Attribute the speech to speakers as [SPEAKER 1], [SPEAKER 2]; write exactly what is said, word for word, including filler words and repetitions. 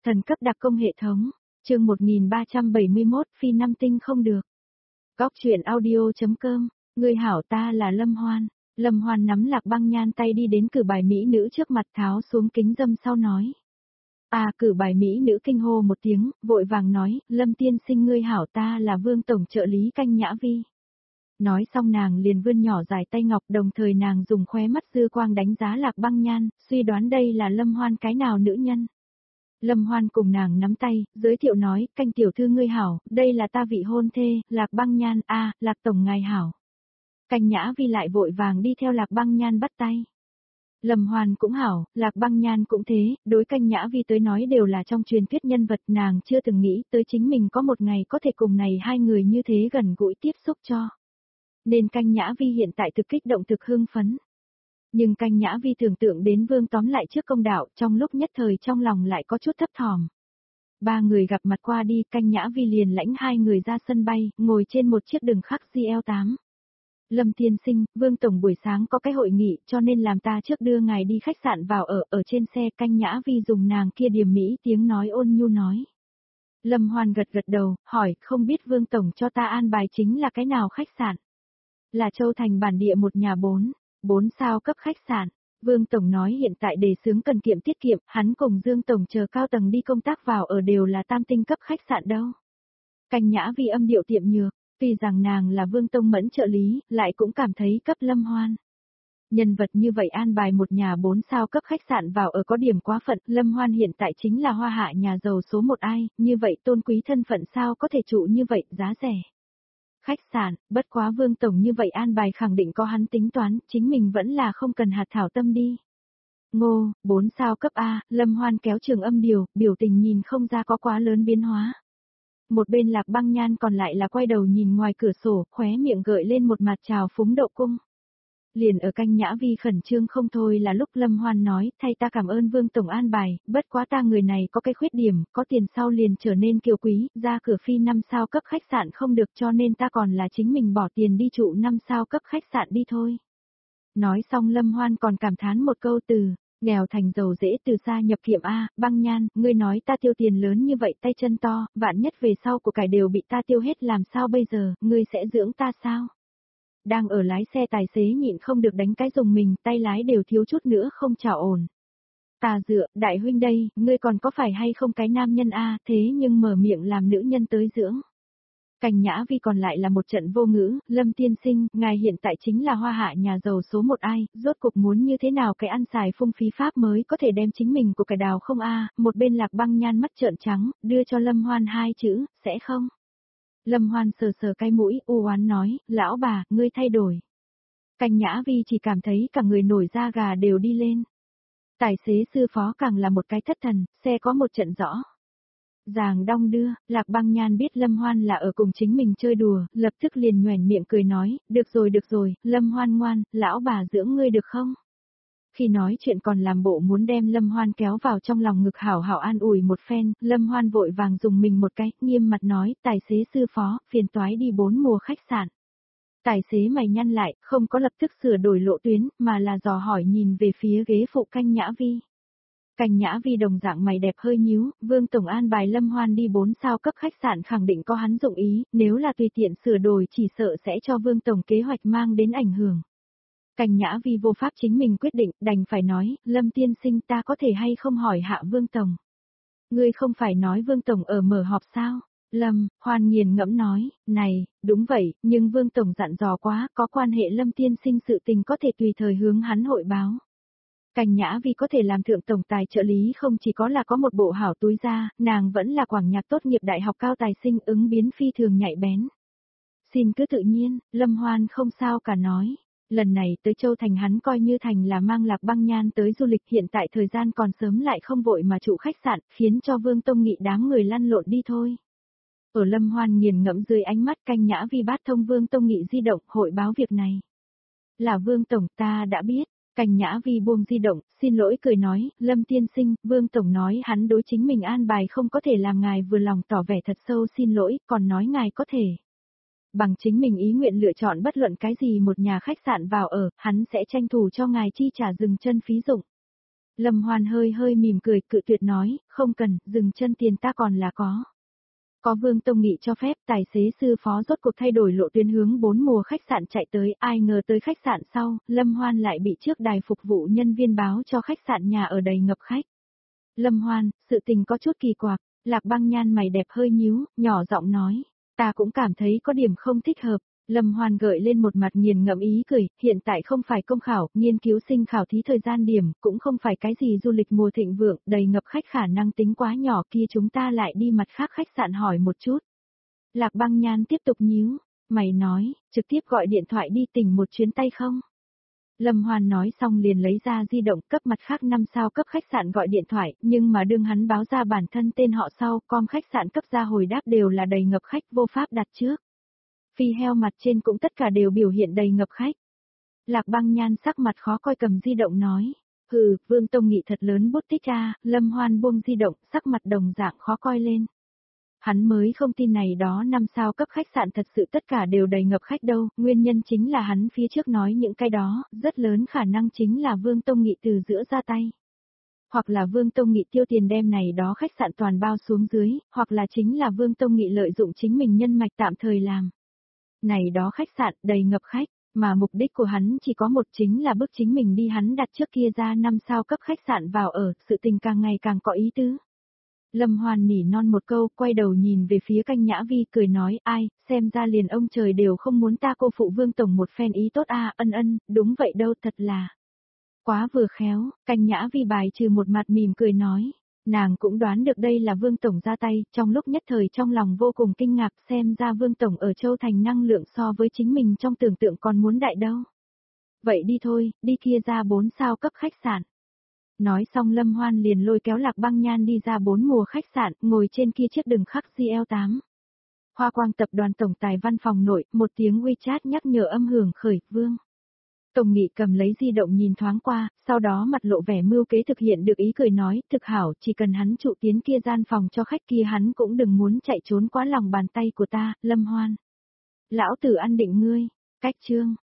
[SPEAKER 1] Thần cấp đặc công hệ thống, chương một nghìn ba trăm bảy mươi mốt, phi năm tinh không được. Góc truyện audio.com, người hảo ta là Lâm Hoan. Lâm Hoan nắm Lạc Băng Nhan tay đi đến cử bài mỹ nữ trước mặt tháo xuống kính dâm sau nói. À cử bài mỹ nữ kinh hô một tiếng, vội vàng nói, Lâm tiên sinh ngươi hảo ta là Vương Tổng trợ lý Canh Nhã Vi. Nói xong nàng liền vươn nhỏ dài tay ngọc, đồng thời nàng dùng khóe mắt dư quang đánh giá Lạc Băng Nhan, suy đoán đây là Lâm Hoan cái nào nữ nhân. Lâm Hoan cùng nàng nắm tay, giới thiệu nói, Canh tiểu thư ngươi hảo, đây là ta vị hôn thê, Lạc Băng Nhan, a, à, Lạc Tổng ngài hảo. Canh Nhã Vi lại vội vàng đi theo Lạc Băng Nhan bắt tay. Lâm Hoan cũng hảo, Lạc Băng Nhan cũng thế, đối Canh Nhã Vi tới nói đều là trong truyền thuyết nhân vật, nàng chưa từng nghĩ tới chính mình có một ngày có thể cùng này hai người như thế gần gũi tiếp xúc cho. Nên Canh Nhã Vi hiện tại thực kích động thực hưng phấn. Nhưng Canh Nhã Vi tưởng tượng đến Vương tóm lại trước công đạo, trong lúc nhất thời trong lòng lại có chút thấp thỏm. Ba người gặp mặt qua đi, Canh Nhã Vi liền lãnh hai người ra sân bay, ngồi trên một chiếc đường khắc G L tám. Lâm tiên sinh, Vương Tổng buổi sáng có cái hội nghị, cho nên làm ta trước đưa ngài đi khách sạn vào ở, ở trên xe. Canh Nhã Vi dùng nàng kia điềm mỹ tiếng nói ôn nhu nói. Lâm Hoan gật gật đầu, hỏi, không biết Vương Tổng cho ta an bài chính là cái nào khách sạn? Là Châu Thành bản địa một nhà bốn, bốn sao cấp khách sạn. Vương Tổng nói hiện tại đề xướng cần kiệm tiết kiệm, hắn cùng Dương Tổng chờ cao tầng đi công tác vào ở đều là tam tinh cấp khách sạn đâu. Canh Nhã Vi âm điệu tiệm nhược, tuy rằng nàng là Vương Tông Mẫn trợ lý, lại cũng cảm thấy cấp Lâm Hoan. Nhân vật như vậy an bài một nhà bốn sao cấp khách sạn vào ở có điểm quá phận, Lâm Hoan hiện tại chính là hoa hạ nhà giàu số một ai, như vậy tôn quý thân phận sao có thể trụ như vậy, giá rẻ. Khách sạn, bất quá Vương Tổng như vậy an bài khẳng định có hắn tính toán, chính mình vẫn là không cần hạt thảo tâm đi. Ngô, bốn sao cấp A, Lâm Hoan kéo trường âm điều, biểu tình nhìn không ra có quá lớn biến hóa. Một bên Lạc Băng Nhan còn lại là quay đầu nhìn ngoài cửa sổ, khóe miệng gợi lên một mặt trào phúng đậu cung. Liền ở Canh Nhã Vi khẩn trương không thôi là lúc Lâm Hoan nói, thay ta cảm ơn Vương Tổng an bài, bất quá ta người này có cái khuyết điểm, có tiền sau liền trở nên kiêu quý, ra cửa phi năm sao cấp khách sạn không được cho nên ta còn là chính mình bỏ tiền đi trụ năm sao cấp khách sạn đi thôi. Nói xong Lâm Hoan còn cảm thán một câu từ, nghèo thành giàu dễ từ xa nhập kiệm A, Băng Nhan, ngươi nói ta tiêu tiền lớn như vậy tay chân to, vạn nhất về sau của cải đều bị ta tiêu hết làm sao bây giờ, ngươi sẽ dưỡng ta sao? Đang ở lái xe tài xế nhịn không được đánh cái dùng mình, tay lái đều thiếu chút nữa không trào ổn. Ta dựa, đại huynh đây, ngươi còn có phải hay không cái nam nhân a, thế nhưng mở miệng làm nữ nhân tới dưỡng. Canh Nhã Vi còn lại là một trận vô ngữ, Lâm tiên sinh, ngài hiện tại chính là hoa hạ nhà giàu số một ai, rốt cục muốn như thế nào cái ăn xài phung phí pháp mới có thể đem chính mình của cái đào không a, một bên Lạc Băng Nhan mắt trợn trắng, đưa cho Lâm Hoan hai chữ, sẽ không. Lâm Hoan sờ sờ cái mũi, u oán nói, lão bà, ngươi thay đổi. Canh Nhã Vi chỉ cảm thấy cả người nổi da gà đều đi lên. Tài xế sư phó càng là một cái thất thần, xe có một trận rõ. Ràng đong đưa, Lạc Băng Nhan biết Lâm Hoan là ở cùng chính mình chơi đùa, lập tức liền nhoẻn miệng cười nói, được rồi được rồi, Lâm Hoan ngoan, lão bà dưỡng ngươi được không? Khi nói chuyện còn làm bộ muốn đem Lâm Hoan kéo vào trong lòng ngực hảo hảo an ủi một phen, Lâm Hoan vội vàng dùng mình một cái, nghiêm mặt nói, tài xế sư phó, phiền toái đi bốn mùa khách sạn. Tài xế mày nhăn lại, không có lập tức sửa đổi lộ tuyến, mà là dò hỏi nhìn về phía ghế phụ Canh Nhã Vi. Canh Nhã Vi đồng dạng mày đẹp hơi nhíu, Vương Tổng an bài Lâm Hoan đi bốn sao cấp khách sạn khẳng định có hắn dụng ý, nếu là tùy tiện sửa đổi chỉ sợ sẽ cho Vương Tổng kế hoạch mang đến ảnh hưởng. Canh Nhã Vi vô pháp chính mình quyết định, đành phải nói, Lâm tiên sinh ta có thể hay không hỏi hạ Vương Tổng. Ngươi không phải nói Vương Tổng ở mở họp sao? Lâm, Hoan nghiền ngẫm nói, này, đúng vậy, nhưng Vương Tổng dặn dò quá, có quan hệ Lâm tiên sinh sự tình có thể tùy thời hướng hắn hội báo. Canh Nhã Vi có thể làm thượng tổng tài trợ lý không chỉ có là có một bộ hảo túi ra, nàng vẫn là quảng nhạc tốt nghiệp đại học cao tài sinh ứng biến phi thường nhạy bén. Xin cứ tự nhiên, Lâm Hoan không sao cả nói. Lần này tới Châu Thành hắn coi như thành là mang Lạc Băng Nhan tới du lịch hiện tại thời gian còn sớm lại không vội mà trụ khách sạn, khiến cho Vương Tông Nghị đám người lăn lộn đi thôi. Ở Lâm Hoan nghiền ngẫm dưới ánh mắt Canh Nhã Vi bát thông Vương Tông Nghị di động hội báo việc này. Là Vương Tổng ta đã biết, Canh Nhã Vi buông di động, xin lỗi cười nói, Lâm tiên sinh, Vương Tổng nói hắn đối chính mình an bài không có thể làm ngài vừa lòng tỏ vẻ thật sâu xin lỗi, còn nói ngài có thể. Bằng chính mình ý nguyện lựa chọn bất luận cái gì một nhà khách sạn vào ở, hắn sẽ tranh thủ cho ngài chi trả dừng chân phí dụng. Lâm Hoan hơi hơi mỉm cười, cự tuyệt nói, không cần, dừng chân tiền ta còn là có. Có Vương Tông Nghị cho phép, tài xế sư phó rốt cuộc thay đổi lộ tuyến hướng bốn mùa khách sạn chạy tới, ai ngờ tới khách sạn sau, Lâm Hoan lại bị trước đài phục vụ nhân viên báo cho khách sạn nhà ở đầy ngập khách. Lâm Hoan, sự tình có chút kỳ quặc, Lạc Băng Nhan mày đẹp hơi nhíu, nhỏ giọng nói, ta cũng cảm thấy có điểm không thích hợp. Lâm Hoan gợi lên một mặt nghiền ngẫm ý cười, hiện tại không phải công khảo, nghiên cứu sinh khảo thí thời gian điểm, cũng không phải cái gì du lịch mùa thịnh vượng, đầy ngập khách khả năng tính quá nhỏ kia, chúng ta lại đi mặt khác khách sạn hỏi một chút. Lạc Băng Nhan tiếp tục nhíu, mày nói, trực tiếp gọi điện thoại đi tỉnh một chuyến tay không? Lâm Hoan nói xong liền lấy ra di động cấp mặt khác năm sao cấp khách sạn gọi điện thoại, nhưng mà đương hắn báo ra bản thân tên họ sau, com khách sạn cấp ra hồi đáp đều là đầy ngập khách vô pháp đặt trước. Phi heo mặt trên cũng tất cả đều biểu hiện đầy ngập khách. Lạc Băng Nhan sắc mặt khó coi cầm di động nói, hừ, Vương Tông Nghị thật lớn bút tích ra, Lâm Hoan buông di động, sắc mặt đồng dạng khó coi lên. Hắn mới không tin này đó năm sao cấp khách sạn thật sự tất cả đều đầy ngập khách đâu, nguyên nhân chính là hắn phía trước nói những cái đó, rất lớn khả năng chính là Vương Tông Nghị từ giữa ra tay. Hoặc là Vương Tông Nghị tiêu tiền đem này đó khách sạn toàn bao xuống dưới, hoặc là chính là Vương Tông Nghị lợi dụng chính mình nhân mạch tạm thời làm. Này đó khách sạn đầy ngập khách, mà mục đích của hắn chỉ có một chính là bức chính mình đi hắn đặt trước kia ra năm sao cấp khách sạn vào ở, sự tình càng ngày càng có ý tứ. Lâm Hoan nỉ non một câu, quay đầu nhìn về phía Canh Nhã Vi cười nói, ai, xem ra liền ông trời đều không muốn ta cô phụ Vương Tổng một phen ý tốt à, ân ân, đúng vậy đâu, thật là. Quá vừa khéo, Canh Nhã Vi bài trừ một mặt mỉm cười nói, nàng cũng đoán được đây là Vương Tổng ra tay, trong lúc nhất thời trong lòng vô cùng kinh ngạc xem ra Vương Tổng ở Châu Thành năng lượng so với chính mình trong tưởng tượng còn muốn đại đâu. Vậy đi thôi, đi kia ra bốn sao cấp khách sạn. Nói xong Lâm Hoan liền lôi kéo Lạc Băng Nhan đi ra bốn mùa khách sạn, ngồi trên kia chiếc đường khắc G L tám. Hoa Quang tập đoàn tổng tài văn phòng nội, một tiếng WeChat nhắc nhở âm hưởng khởi, Vương. Tổng Nghị cầm lấy di động nhìn thoáng qua, sau đó mặt lộ vẻ mưu kế thực hiện được ý cười nói, thực hảo, chỉ cần hắn trụ tiến kia gian phòng cho khách kia hắn cũng đừng muốn chạy trốn quá lòng bàn tay của ta, Lâm Hoan. Lão tử ăn định ngươi, cách chương.